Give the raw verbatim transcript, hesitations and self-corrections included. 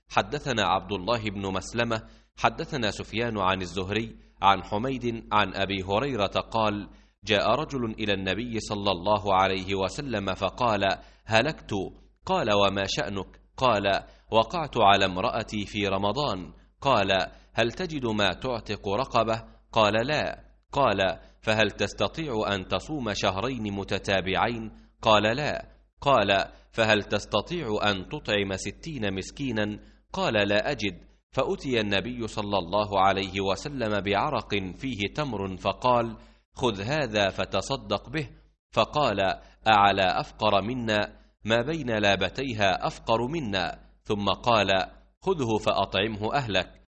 حدثنا عبد الله بن مسلمة حدثنا سفيان عن الزهري عن حميد عن أبي هريرة قال: جاء رجل إلى النبي صلى الله عليه وسلم فقال: هلكت. قال: وما شأنك؟ قال: وقعت على امرأتي في رمضان. قال: هل تجد ما تعتق رقبة؟ قال: لا. قال: فهل تستطيع أن تصوم شهرين متتابعين؟ قال: لا. قال: فهل تستطيع أن تطعم ستين مسكينا؟ قال: لا أجد. فأتي النبي صلى الله عليه وسلم بعرق فيه تمر فقال: خذ هذا فتصدق به. فقال: أعلى أفقر منا؟ ما بين لابتيها أفقر منا. ثم قال: خذه فأطعمه أهلك.